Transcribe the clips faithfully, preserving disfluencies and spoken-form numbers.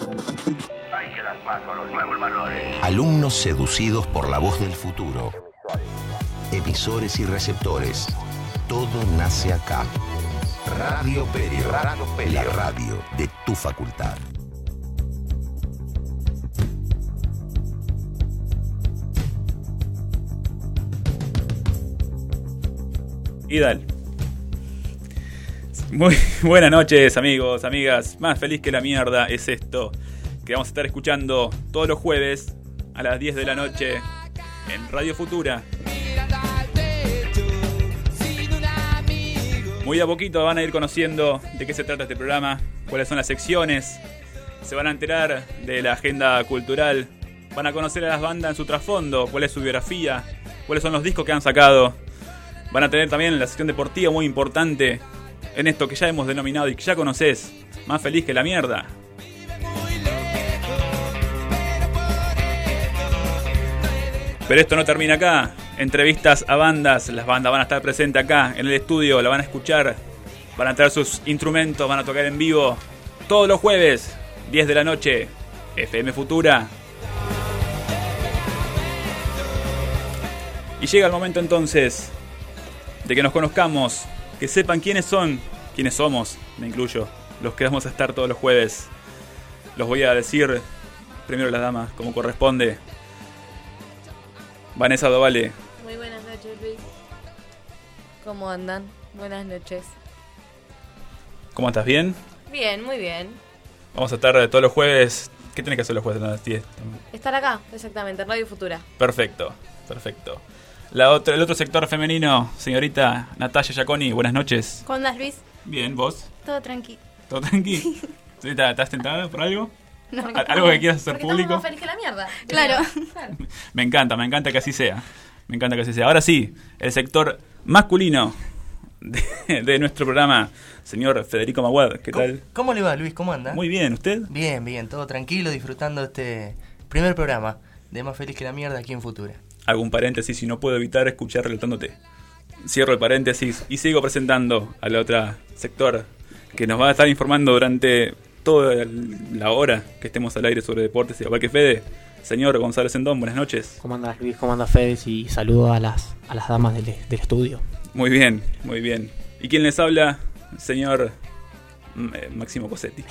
Hay que dar paso a los nuevos valores. Alumnos seducidos por la voz del futuro. Emisores y receptores. Todo nace acá. Radio Perio. Radio Perio. La radio de tu facultad. Y dale. Muy buenas noches, amigos, amigas. Más feliz que la mierda es esto que vamos a estar escuchando todos los jueves a las diez de la noche en Radio Futura. Muy a poquito van a ir conociendo de qué se trata este programa, cuáles son las secciones, se van a enterar de la agenda cultural, van a conocer a las bandas en su trasfondo, cuál es su biografía, cuáles son los discos que han sacado. Van a tener también la sección deportiva muy importante en esto que ya hemos denominado y que ya conoces, Más feliz que la mierda. Pero esto no termina acá. Entrevistas a bandas, las bandas van a estar presentes acá en el estudio, la van a escuchar, van a traer sus instrumentos, van a tocar en vivo todos los jueves, diez de la noche, F M Futura. Y llega el momento entonces de que nos conozcamos, que sepan quiénes son, quiénes somos, me incluyo, los que vamos a estar todos los jueves. Los voy a decir primero las damas, como corresponde. Vanessa Dovale. Muy buenas noches, Luis. ¿Cómo andan? Buenas noches. ¿Cómo estás? ¿Bien? Bien, muy bien. Vamos a estar todos los jueves. ¿Qué tenés que hacer los jueves a las diez? Estar acá, exactamente, en Radio Futura. Perfecto, perfecto. La otra, el otro sector femenino, señorita Natalia Giaconi, buenas noches. ¿Cómo andás, Luis? Bien, ¿vos? Todo tranqui. ¿Todo tranqui? ¿Estás tentada por algo? No, ¿Algo que quieras hacer Porque público? estamos más feliz que la mierda. Claro. Me encanta, me encanta que así sea. Me encanta que así sea. Ahora sí, el sector masculino de, de nuestro programa, señor Federico Maguad. ¿Qué ¿Cómo, tal? ¿Cómo le va, Luis? ¿Cómo anda? Muy bien, ¿usted? Bien, bien, todo tranquilo, disfrutando este primer programa de Más feliz que la mierda aquí en Futura. Hago un paréntesis y no puedo evitar escuchar relatándote. Cierro el paréntesis y sigo presentando al otro sector que nos va a estar informando durante toda la hora que estemos al aire sobre deportes. Igual que Fede, señor González Sendón, buenas noches. ¿Cómo andas, Luis? ¿Cómo andas, Fede? Y saludo a las a las damas del, del estudio. Muy bien, muy bien. ¿Y quién les habla? Señor eh, Máximo Cosetti.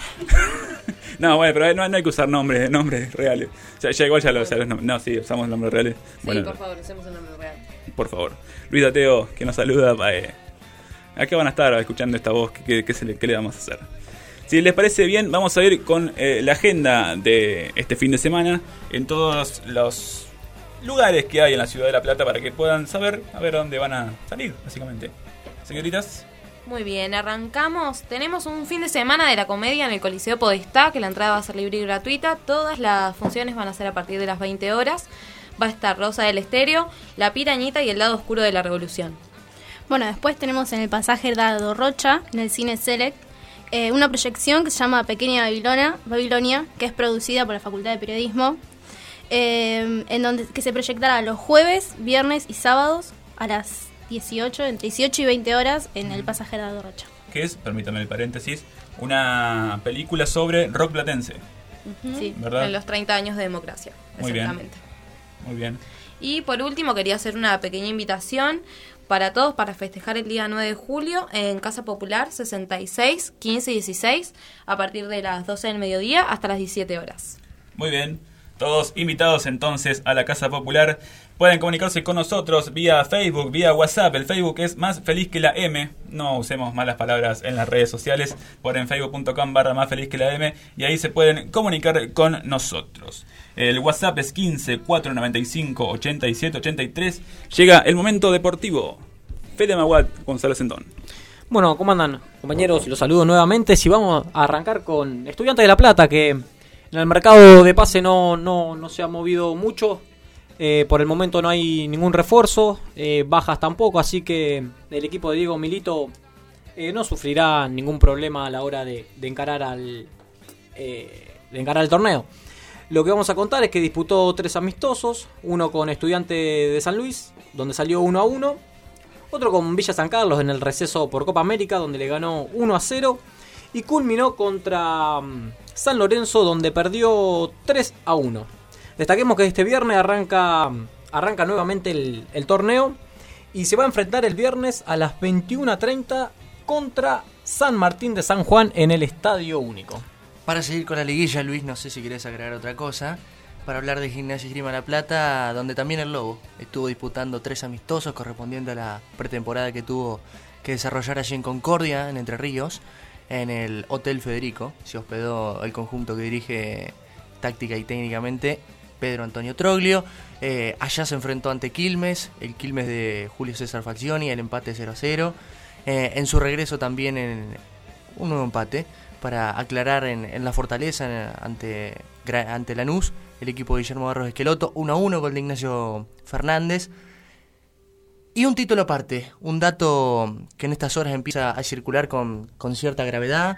No, bueno, pero no, no hay que usar nombres, nombres reales. Ya, ya igual ya los, ya los nombres. No, sí, usamos nombres reales. Sí, bueno, por favor, usemos un nombre real. por favor. Luis Dateo, que nos saluda. Eh, ¿A qué van a estar escuchando esta voz? ¿Qué, qué, qué, se le, qué le vamos a hacer? Si les parece bien, vamos a ir con eh, la agenda de este fin de semana en todos los lugares que hay en la ciudad de La Plata para que puedan saber a ver dónde van a salir, básicamente. Señoritas. Muy bien, arrancamos. Tenemos un fin de semana de la comedia en el Coliseo Podestá, que la entrada va a ser libre y gratuita. Todas las funciones van a ser a partir de las veinte horas. Va a estar Rosa del Estéreo, La Pirañita y El Lado Oscuro de la Revolución. Bueno, después tenemos en el pasaje Dado Rocha, en el Cine Select, eh, una proyección que se llama Pequeña Babilonia, Babilonia, que es producida por la Facultad de Periodismo, eh, en donde que se proyectará los jueves, viernes y sábados a las dieciocho, entre dieciocho y veinte horas en el pasaje Dado Rocha. Que es, permítame el paréntesis, una película sobre rock platense. Uh-huh. Sí, ¿verdad? en los treinta años de democracia. Muy bien. Exactamente. Muy bien. Y por último quería hacer una pequeña invitación para todos para festejar el día nueve de julio en Casa Popular sesenta y seis, quince y dieciséis a partir de las doce del mediodía hasta las diecisiete horas. Muy bien. Todos invitados entonces a la Casa Popular. Pueden comunicarse con nosotros vía Facebook, vía WhatsApp. El Facebook es Más Feliz que la M. No usemos malas palabras en las redes sociales. Ponen facebook.com barra Más Feliz que la M y ahí se pueden comunicar con nosotros. El WhatsApp es quince, cuatrocientos noventa y cinco, ochenta y siete, ochenta y tres. Llega el momento deportivo. Fede Maguad, González Sendón. Bueno, ¿cómo andan, compañeros? Los saludo nuevamente. Si vamos a arrancar con Estudiantes de La Plata, que en el mercado de pase no, no, no se ha movido mucho. Eh, por el momento no hay ningún refuerzo, eh, bajas tampoco, así que el equipo de Diego Milito eh, no sufrirá ningún problema a la hora de, de encarar al eh, de encarar el torneo. Lo que vamos a contar es que disputó tres amistosos, uno con Estudiante de San Luis, donde salió uno a uno, otro con Villa San Carlos en el receso por Copa América, donde le ganó uno a cero, y culminó contra um, San Lorenzo, donde perdió tres a uno. Destaquemos que este viernes arranca, arranca nuevamente el, el torneo y se va a enfrentar el viernes a las veintiuna treinta contra San Martín de San Juan en el Estadio Único. Para seguir con la liguilla, Luis, no sé si querés agregar otra cosa, para hablar de Gimnasia y Esgrima La Plata, donde también el Lobo estuvo disputando tres amistosos correspondiendo a la pretemporada que tuvo que desarrollar allí en Concordia, en Entre Ríos, en el Hotel Federico. Se hospedó el conjunto que dirige táctica y técnicamente Pedro Antonio Troglio. Eh, allá se enfrentó ante Quilmes, el Quilmes de Julio César Falcioni, el empate cero a cero. Eh, en su regreso también en un nuevo empate para aclarar en, en la Fortaleza en, ante, ante Lanús, el equipo de Guillermo Barros Esqueloto, uno a uno con el de Ignacio Fernández. Y un título aparte, un dato que en estas horas empieza a circular con, con cierta gravedad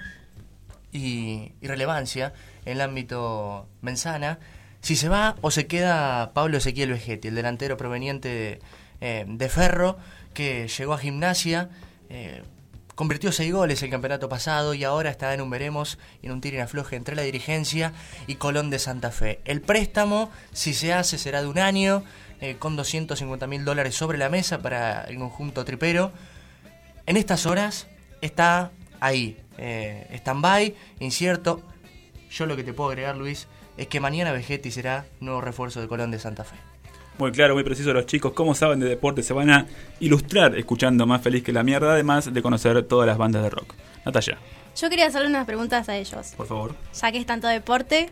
y, y relevancia en el ámbito menzana. Si se va o se queda Pablo Ezequiel Vegetti, el delantero proveniente de, eh, de Ferro, que llegó a Gimnasia, eh, convirtió seis goles el campeonato pasado y ahora está en un veremos, en un tiro y afloje entre la dirigencia y Colón de Santa Fe. El préstamo, si se hace, será de un año, eh, con doscientos cincuenta mil dólares sobre la mesa para el conjunto tripero. En estas horas está ahí, eh, stand-by, incierto. Yo lo que te puedo agregar, Luis, es que mañana Vegetti será nuevo refuerzo de Colón de Santa Fe. Muy claro, muy preciso los chicos. Cómo saben de deporte, se van a ilustrar escuchando Más Feliz que la Mierda, además de conocer todas las bandas de rock. Natalia. Yo quería hacerle unas preguntas a ellos. Por favor. Ya que es tanto deporte.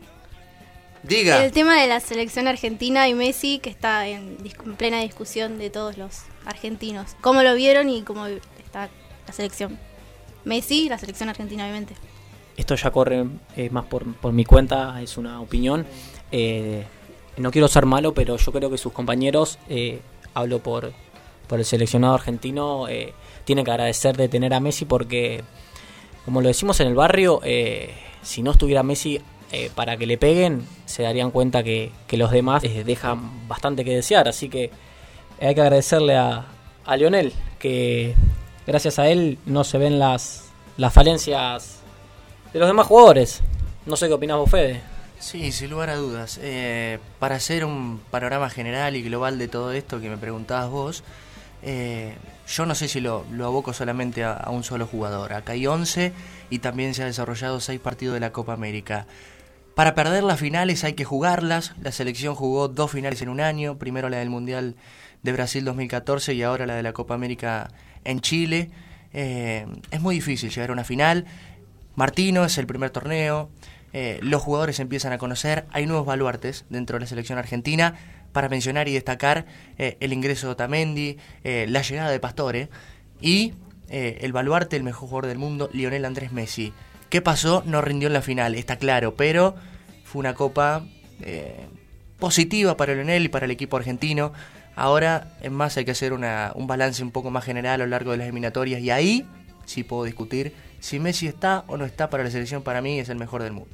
Diga. El tema de la selección argentina y Messi, que está en, en plena discusión de todos los argentinos. ¿Cómo lo vieron y cómo está la selección? Messi, la selección argentina, obviamente. Esto ya corre eh, más por, por mi cuenta, es una opinión. Eh, no quiero ser malo, pero yo creo que sus compañeros, eh, hablo por, por el seleccionado argentino, eh, tienen que agradecer de tener a Messi porque, como lo decimos en el barrio, eh, si no estuviera Messi eh, para que le peguen, se darían cuenta que, que los demás eh, dejan bastante que desear. Así que hay que agradecerle a, a Lionel, que gracias a él no se ven las, las falencias de los demás jugadores. No sé qué opinás vos, Fede. Sí, sin lugar a dudas. Eh, para hacer un panorama general y global de todo esto que me preguntabas vos, eh, yo no sé si lo, lo aboco solamente a, a un solo jugador. Acá hay once y también se han desarrollado seis partidos de la Copa América. Para perder las finales hay que jugarlas. La selección jugó dos finales en un año, primero la del Mundial de Brasil dos mil catorce y ahora la de la Copa América en Chile. Eh, es muy difícil llegar a una final. Martino es el primer torneo, eh, los jugadores se empiezan a conocer, hay nuevos baluartes dentro de la selección argentina, para mencionar y destacar eh, el ingreso de Otamendi, eh, la llegada de Pastore y eh, el baluarte, el mejor jugador del mundo, Lionel Andrés Messi. ¿Qué pasó? No rindió en la final, está claro, pero fue una copa eh, positiva para Lionel y para el equipo argentino. Ahora, en más, hay que hacer una, un balance un poco más general a lo largo de las eliminatorias y ahí sí puedo discutir si Messi está o no está para la selección. Para mí es el mejor del mundo.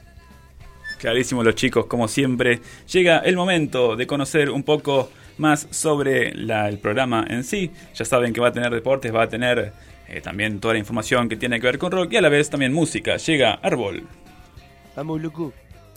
Clarísimo los chicos, como siempre. Llega el momento de conocer un poco más sobre la, el programa en sí. Ya saben que va a tener deportes, va a tener eh, también toda la información que tiene que ver con rock y a la vez también música. Llega Árbol. Vamos, loco.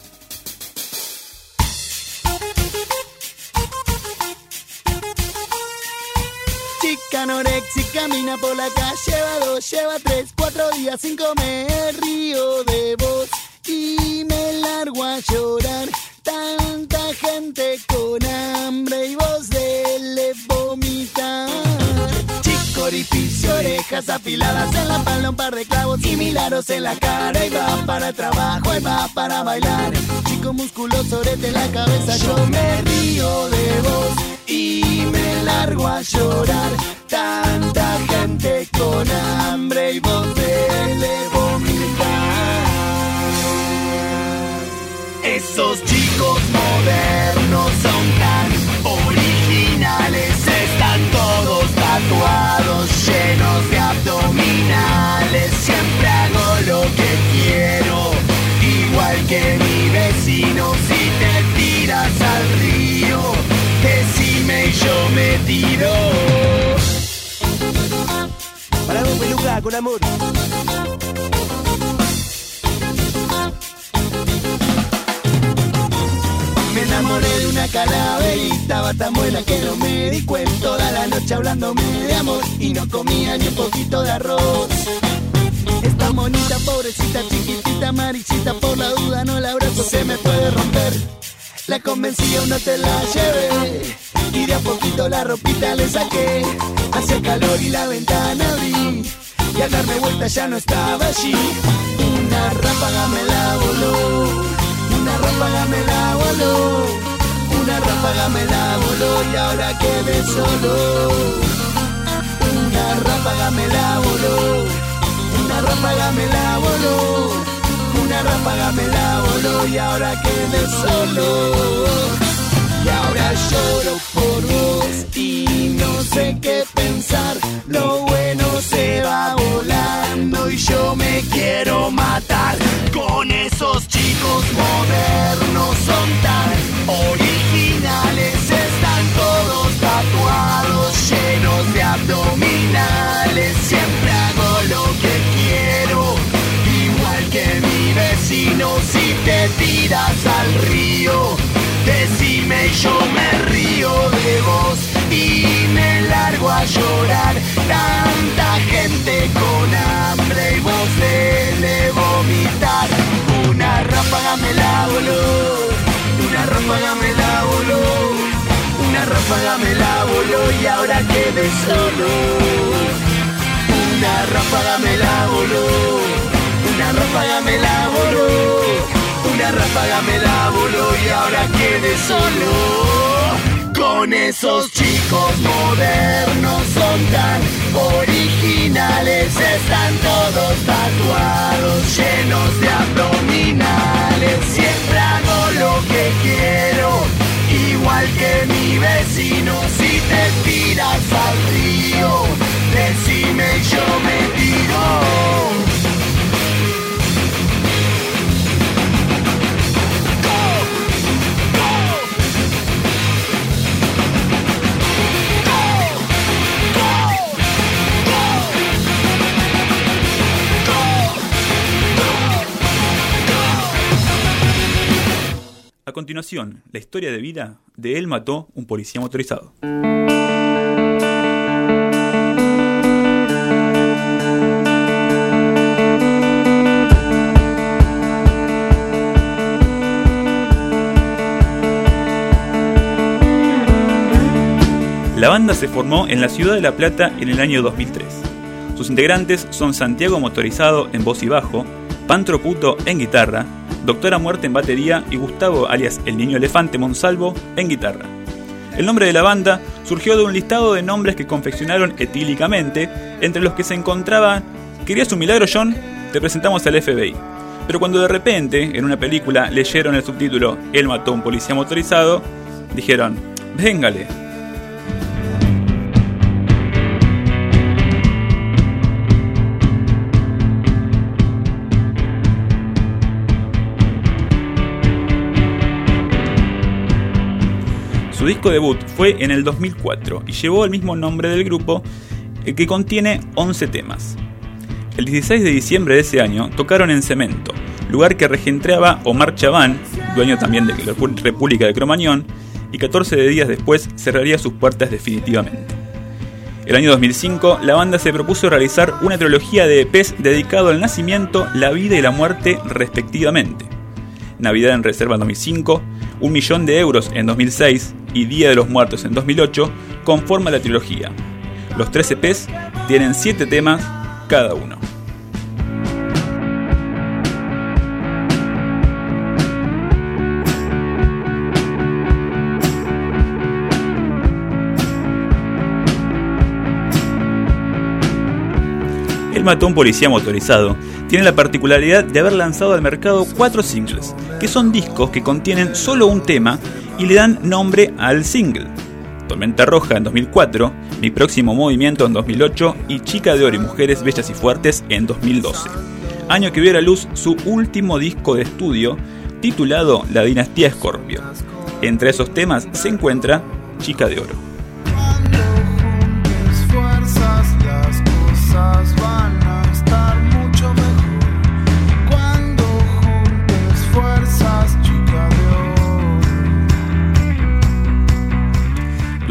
Chica anorexica, camina por la calle, lleva dos, lleva tres, cuatro días sin comer, río de vos y me largo a llorar. Tanta gente con hambre y vos de vomitar. Chicoripicio, orejas afiladas en la espalda, un par de clavos y mil aros en la cara. Y va para el trabajo, y va para bailar. Chico musculoso, orete en la cabeza, yo me río de vos y me largo a llorar. Tanta gente con hambre y vos de vomitar. Esos chicos modernos son tan originales, están todos tatuados, llenos de abdominales. Siempre hago lo que quiero, igual que mi vecino. Si te tiras al río, decime y yo me tiro. Para vos, peluca, con amor. calaverita estaba tan buena que no me di cuenta. Toda la noche hablándome de amor y no comía ni un poquito de arroz. Esta monita, pobrecita, chiquitita, amarillita, por la duda no la abrazo, se me puede romper. La convencí, aún no te la llevé, y de a poquito la ropita le saqué. Hacía calor y la ventana abrí, y al darme vuelta ya no estaba allí. Una ráfaga me la voló, una ráfaga me la voló, una ráfaga me la voló y ahora quedé solo. Una ráfaga me la voló, una ráfaga me la voló, una ráfaga me la voló y ahora quedé solo. Y ahora lloro por vos y no sé qué pensar. Lo bueno se va volando y yo me quiero matar. Con esos chicos modernos son tan originales, están todos tatuados, llenos de abdominales. Siempre hago lo que quiero, igual que mi vecino. Si te tiras al río, decime y yo me río de vos y me largo a llorar. Tanta gente con hambre y vos dele vomitar. Una ráfaga me la voló, una ráfaga me la voló, una ráfaga me la voló y ahora quedé solo. Una ráfaga me la voló, una ráfaga me la voló, una ráfaga me la voló y ahora quedé solo. Con esos chicos modernos son tan originales, están todos tatuados, llenos de abdominales. Siempre hago lo que quiero, igual que mi vecino. Si te tiras al río, decime y yo me tiro. A continuación, la historia de vida de Él mató un policía motorizado. La banda se formó en la ciudad de La Plata en el año dos mil tres. Sus integrantes son Santiago Motorizado en voz y bajo, Pantro Puto en guitarra, Doctora Muerte en batería y Gustavo, alias el Niño Elefante Monsalvo, en guitarra. El nombre de la banda surgió de un listado de nombres que confeccionaron etílicamente, entre los que se encontraban ¿Querías un milagro, John? Te presentamos al F B I. Pero cuando de repente, en una película, leyeron el subtítulo Él mató a un policía motorizado, dijeron, véngale. Su disco debut fue en el dos mil cuatro y llevó el mismo nombre del grupo, el que contiene once temas. El dieciséis de diciembre de ese año tocaron en Cemento, lugar que regenteaba Omar Chabán, dueño también de la República de Cromañón, y catorce días después cerraría sus puertas definitivamente. El año dos mil cinco, la banda se propuso realizar una trilogía de E Pes dedicado al nacimiento, la vida y la muerte respectivamente. Navidad en Reserva en dos mil cinco, Un millón de euros en dos mil seis y Día de los Muertos en dos mil ocho conforman la trilogía. Los tres E Pes tienen siete temas cada uno. Él mató a un policía motorizado tiene la particularidad de haber lanzado al mercado cuatro singles, que son discos que contienen solo un tema y le dan nombre al single. Tormenta Roja en dos mil cuatro, Mi Próximo Movimiento en dos mil ocho y Chica de Oro y Mujeres Bellas y Fuertes en dos mil doce. Año que vio a la luz su último disco de estudio, titulado La Dinastía Scorpio. Entre esos temas se encuentra Chica de Oro.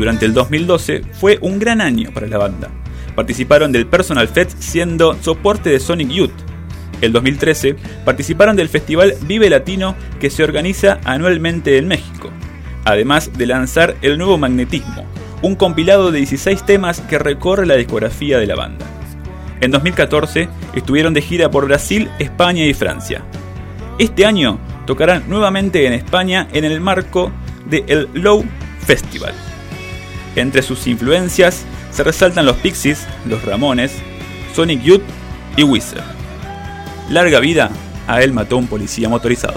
Durante el dos mil doce fue un gran año para la banda. Participaron del Personal Fest siendo soporte de Sonic Youth. El dos mil trece participaron del festival Vive Latino que se organiza anualmente en México, además de lanzar El Nuevo Magnetismo, un compilado de dieciséis temas que recorre la discografía de la banda. En dos mil catorce estuvieron de gira por Brasil, España y Francia. Este año tocarán nuevamente en España en el marco de el Low Festival. Entre sus influencias se resaltan los Pixies, los Ramones, Sonic Youth y Weezer. Larga vida a Él mató a un policía motorizado.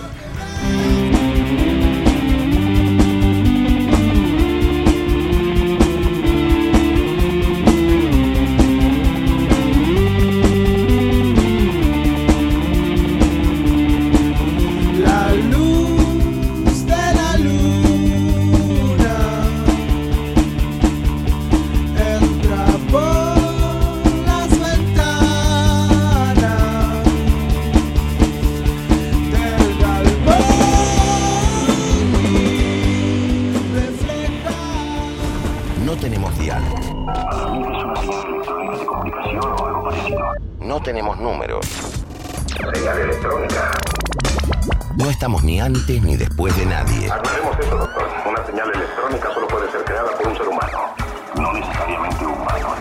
No tenemos números. Señal electrónica. No estamos ni antes ni después de nadie. Aclaremos eso, doctor. Una señal electrónica solo puede ser creada por un ser humano. No necesariamente humano.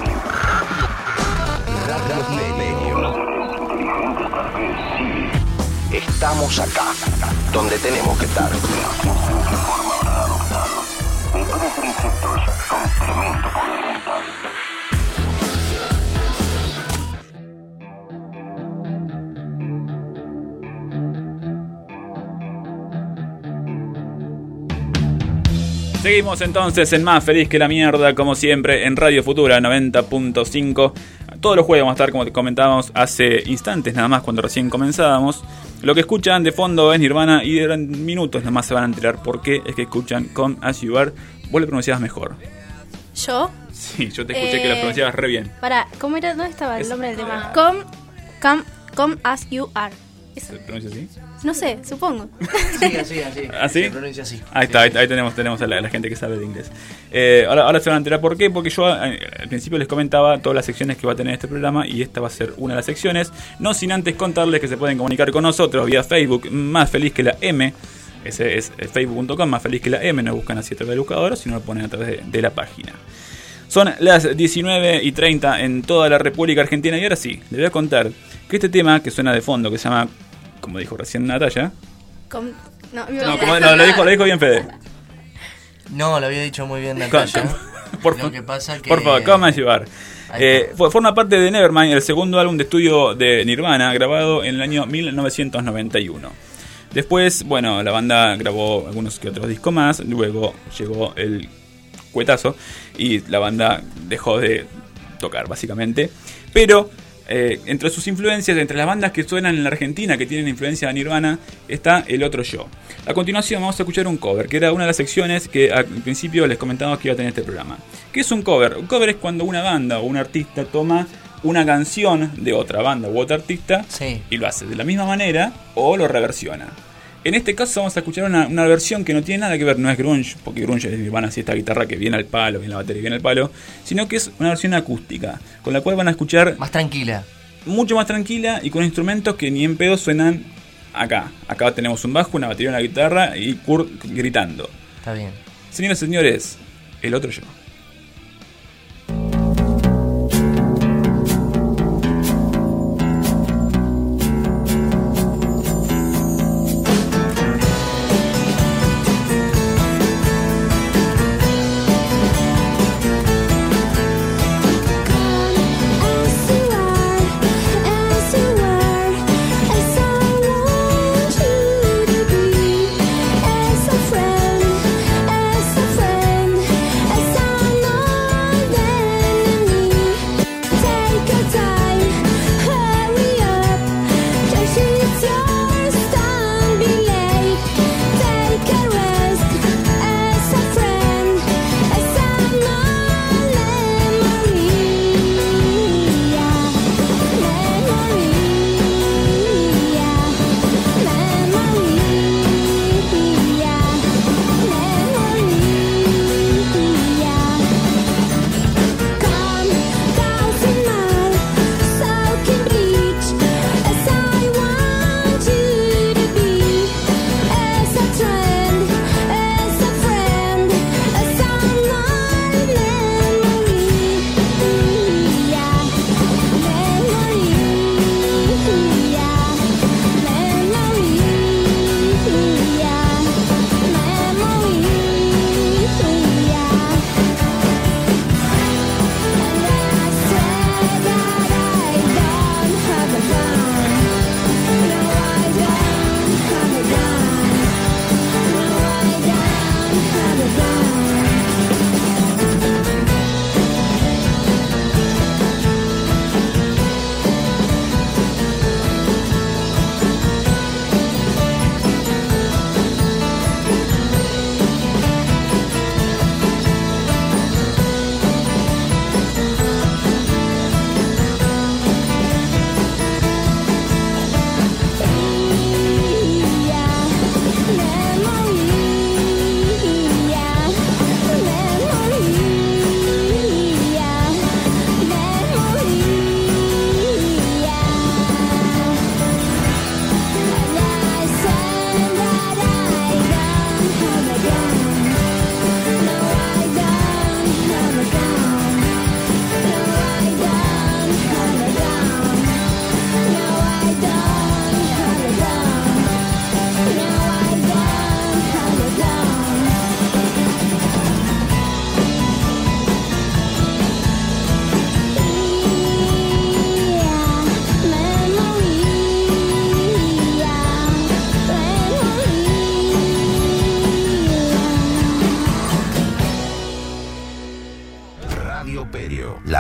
Radio Perio. Los seres inteligentes tal vez sí. Estamos acá, donde tenemos que estar. Pero quién sabe qué forma habrá adoptado. Y pueden ser insectos con tremendo poder mental. Seguimos entonces en Más Feliz que la Mierda, como siempre, en Radio Futura noventa punto cinco. Todos los jueves vamos a estar, como te comentábamos hace instantes nada más, cuando recién comenzábamos. Lo que escuchan de fondo es Nirvana y en minutos nada más se van a enterar por qué es que escuchan Come As You Are. Vos lo pronunciabas mejor. ¿Yo? Sí, yo te escuché eh, que lo pronunciabas re bien. Para, ¿cómo era? ¿Dónde estaba el Es, nombre del tema? Come, come, come As You Are. ¿Se pronuncia así? No sé, supongo. Sí, así, así. ¿Así? Se pronuncia así. Ahí está, ahí, ahí tenemos, tenemos a la, a la gente que sabe de inglés. Eh, ahora, ahora se van a enterar por qué, porque yo eh, al principio les comentaba todas las secciones que va a tener este programa y esta va a ser una de las secciones. No sin antes contarles que se pueden comunicar con nosotros vía Facebook, Más Feliz que la M. Ese es facebook punto com, Más Feliz que la M. Nos buscan así a través del buscador, si no lo ponen a través de, de la página. Son las diecinueve y treinta en toda la República Argentina y ahora sí, les voy a contar que este tema que suena de fondo, que se llama, como dijo recién Natalia. Com, no, No, como no, lo, dijo, lo dijo bien Fede. No, lo había dicho muy bien Natalia. Por, lo que pasa que... por favor, Come As You Are. Eh, forma parte de Nevermind, el segundo álbum de estudio de Nirvana, grabado en el año mil novecientos noventa y uno. Después, bueno, la banda grabó algunos que otros discos más, luego llegó el cuetazo y la banda dejó de tocar, básicamente. Pero eh, entre sus influencias, entre las bandas que suenan en la Argentina, que tienen influencia de Nirvana, está El Otro Yo. A continuación vamos a escuchar un cover, que era una de las secciones que al principio les comentaba que iba a tener este programa. ¿Qué es un cover? Un cover es cuando una banda o un artista toma una canción de otra banda u otro artista, sí, y lo hace de la misma manera o lo reversiona. En este caso vamos a escuchar una, una versión que no tiene nada que ver, no es grunge, porque grunge es Nirvana, así esta guitarra que viene al palo, viene la batería que viene al palo, sino que es una versión acústica, con la cual van a escuchar... Más tranquila. Mucho más tranquila y con instrumentos que ni en pedo suenan acá. Acá tenemos un bajo, una batería, una guitarra y Kurt gritando. Está bien. Señoras y señores, El Otro Yo. As a friend, as a friend, as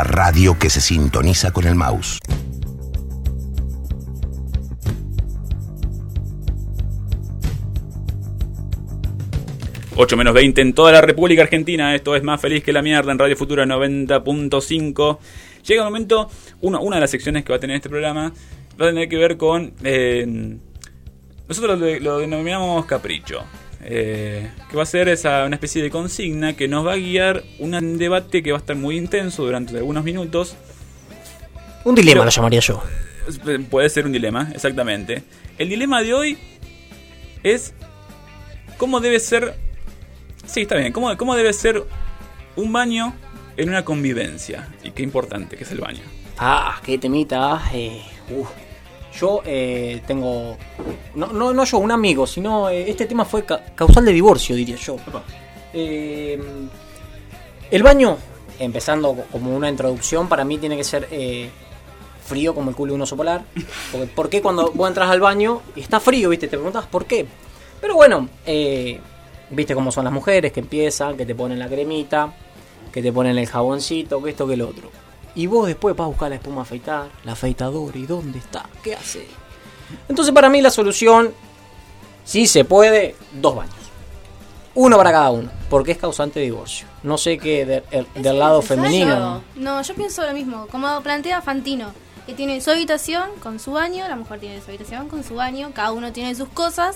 La radio que se sintoniza con el mouse. ocho menos veinte en toda la República Argentina. Esto es Más Feliz que la Mierda en Radio Futura noventa punto cinco. Llega el momento, uno, una de las secciones que va a tener este programa va a tener que ver con... Eh, nosotros lo, lo denominamos capricho. Eh, que va a ser esa una especie de consigna que nos va a guiar un debate que va a estar muy intenso durante algunos minutos. Un dilema Pero, lo llamaría yo. Puede ser un dilema, exactamente. El dilema de hoy es cómo debe ser... Sí, está bien. ¿Cómo, cómo debe ser un baño en una convivencia? Y qué importante que es el baño. Ah, qué temita. Eh, uf. Yo eh, tengo... No, no, no yo, un amigo, sino eh, este tema fue ca- causal de divorcio, diría yo. Eh, el baño, empezando como una introducción, para mí tiene que ser eh, frío como el culo de un oso polar. Porque, ¿por qué cuando vos entras al baño y está frío, viste? Te preguntas por qué. Pero bueno, eh, viste cómo son las mujeres que empiezan, que te ponen la cremita, que te ponen el jaboncito, que esto, que lo otro. Y vos después vas a buscar la espuma a afeitar, la afeitadora, ¿y dónde está? ¿Qué hace? Entonces para mí la solución, si se puede, dos baños. Uno para cada uno, porque es causante de divorcio. No sé qué de, el, del lado femenino. No, yo pienso lo mismo, como plantea Fantino, que tiene su habitación con su baño, la mujer tiene su habitación con su baño, cada uno tiene sus cosas,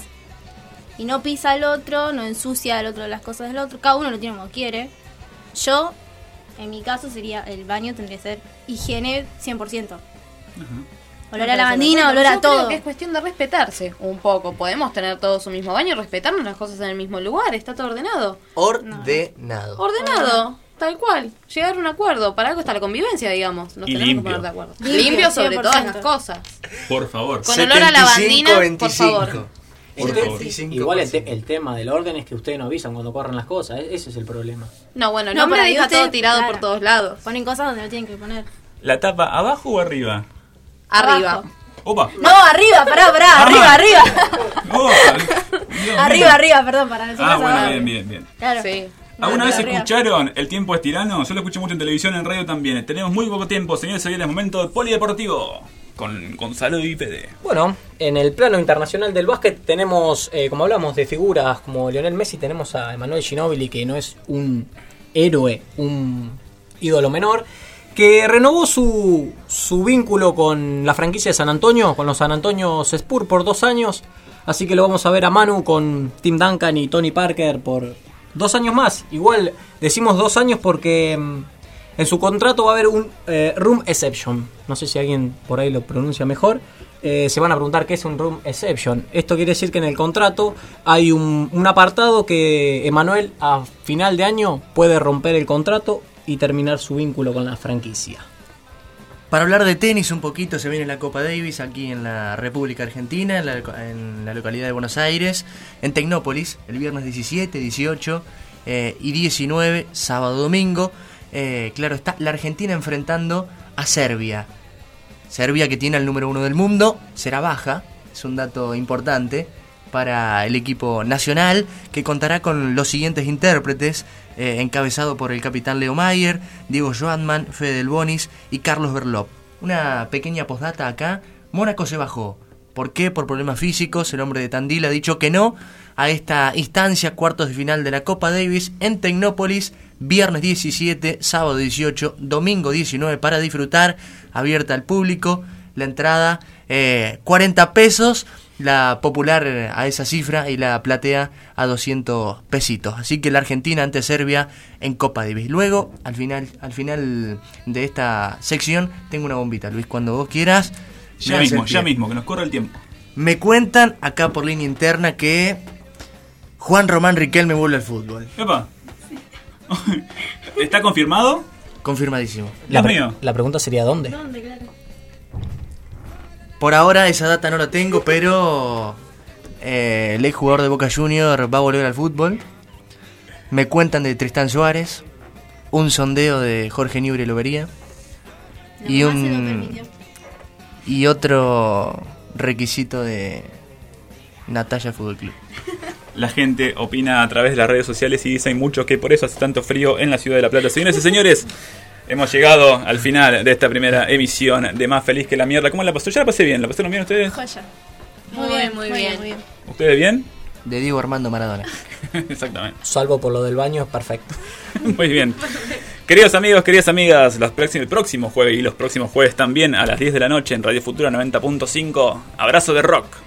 y no pisa al otro, no ensucia al otro las cosas del otro, cada uno lo tiene como quiere. Yo... En mi caso sería el baño tendría que ser higiene cien por ciento. Uh-huh. Olor a lavandina, olor a Yo todo. creo que es cuestión de respetarse un poco. Podemos tener todos un mismo baño y respetarnos las cosas en el mismo lugar. Está todo ordenado. Ordenado. Ordenado, tal cual. Llegar a un acuerdo. Para algo está la convivencia, digamos. Nos Y tenemos limpio. que poner de acuerdo. Limpio, Limpio sobre cien por todas ciento. las cosas. Por favor. Con olor a lavandina, por favor. Por Este- favor. Igual el, te- el tema del orden es que ustedes no avisan cuando corren las cosas. e- Ese es el problema. No, bueno, el No, hombre para deja mí usted- todo tirado claro. por todos lados. Ponen cosas donde lo tienen que poner. ¿La tapa abajo o arriba? Arriba. Abajo. Opa. No, arriba, pará, pará, arriba, arriba. Oh, Dios Arriba, mío. arriba, perdón, para decir Ah, eso bueno, abajo. bien, bien, bien. Claro. Sí. ¿Alguna vez arriba. escucharon El tiempo es tirano? Yo lo escuché mucho en televisión, en radio también. Tenemos muy poco tiempo, señores, hoy es momento de Polideportivo con Gonzalo y Fede. Bueno, en el plano internacional del básquet tenemos, eh, como hablamos de figuras como Lionel Messi, tenemos a Emmanuel Ginóbili, que no es un héroe, un ídolo menor, que renovó su, su vínculo con la franquicia de San Antonio, con los San Antonio Spurs por dos años. Así que lo vamos a ver a Manu con Tim Duncan y Tony Parker por dos años más. Igual decimos dos años porque mm, en su contrato va a haber un eh, room exception. No sé si alguien por ahí lo pronuncia mejor. Eh, se van a preguntar qué es un room exception. Esto quiere decir que en el contrato hay un, un apartado que Emmanuel a final de año puede romper el contrato y terminar su vínculo con la franquicia. Para hablar de tenis un poquito, se viene la Copa Davis aquí en la República Argentina, en la, en la localidad de Buenos Aires, en Tecnópolis, el viernes diecisiete, dieciocho eh, y diecinueve, sábado, domingo. Eh, claro, está la Argentina enfrentando a Serbia. Serbia, que tiene el número uno del mundo, será baja, es un dato importante para el equipo nacional, que contará con los siguientes intérpretes, eh, encabezado por el capitán Leo Mayer, Diego Schwartzman, Fede Del Bonis y Carlos Berlop. Una pequeña postdata acá: Mónaco se bajó. ¿Por qué? Por problemas físicos. El hombre de Tandil ha dicho que no a esta instancia, cuartos de final de la Copa Davis en Tecnópolis, viernes diecisiete, sábado dieciocho, domingo diecinueve, para disfrutar, abierta al público. La entrada, eh, cuarenta pesos, la popular a esa cifra y la platea a doscientos pesitos. Así que la Argentina ante Serbia en Copa Davis. Luego, al final, al final de esta sección, tengo una bombita, Luis, cuando vos quieras. Ya mismo, ya mismo, que nos corre el tiempo. Me cuentan acá por línea interna que Juan Román Riquelme vuelve al fútbol. Epa. ¿Está confirmado? Confirmadísimo. La, Dios pre- mío. la pregunta sería ¿dónde? ¿Dónde, claro? Por ahora esa data no la tengo, pero eh, el ex jugador de Boca Junior va a volver al fútbol. Me cuentan de Tristán Suárez, un sondeo de Jorge Newbery Lobería y Nomás se lo un permitió. y otro requisito de Natalia Fútbol Club. La gente opina a través de las redes sociales y dicen muchos que por eso hace tanto frío en la ciudad de La Plata. Señores y señores, Hemos llegado al final de esta primera emisión de Más Feliz que la Mierda. ¿Cómo la pasó? Yo la pasé bien. ¿La pasaron bien ustedes? Joya. Muy bien, muy bien. muy bien. ¿Ustedes bien? De Diego Armando Maradona. Exactamente. Salvo por lo del baño, es perfecto. Muy bien. Queridos amigos, queridas amigas, los próximos, el próximo jueves y los próximos jueves también a las diez de la noche en Radio Futura noventa punto cinco. Abrazo de rock.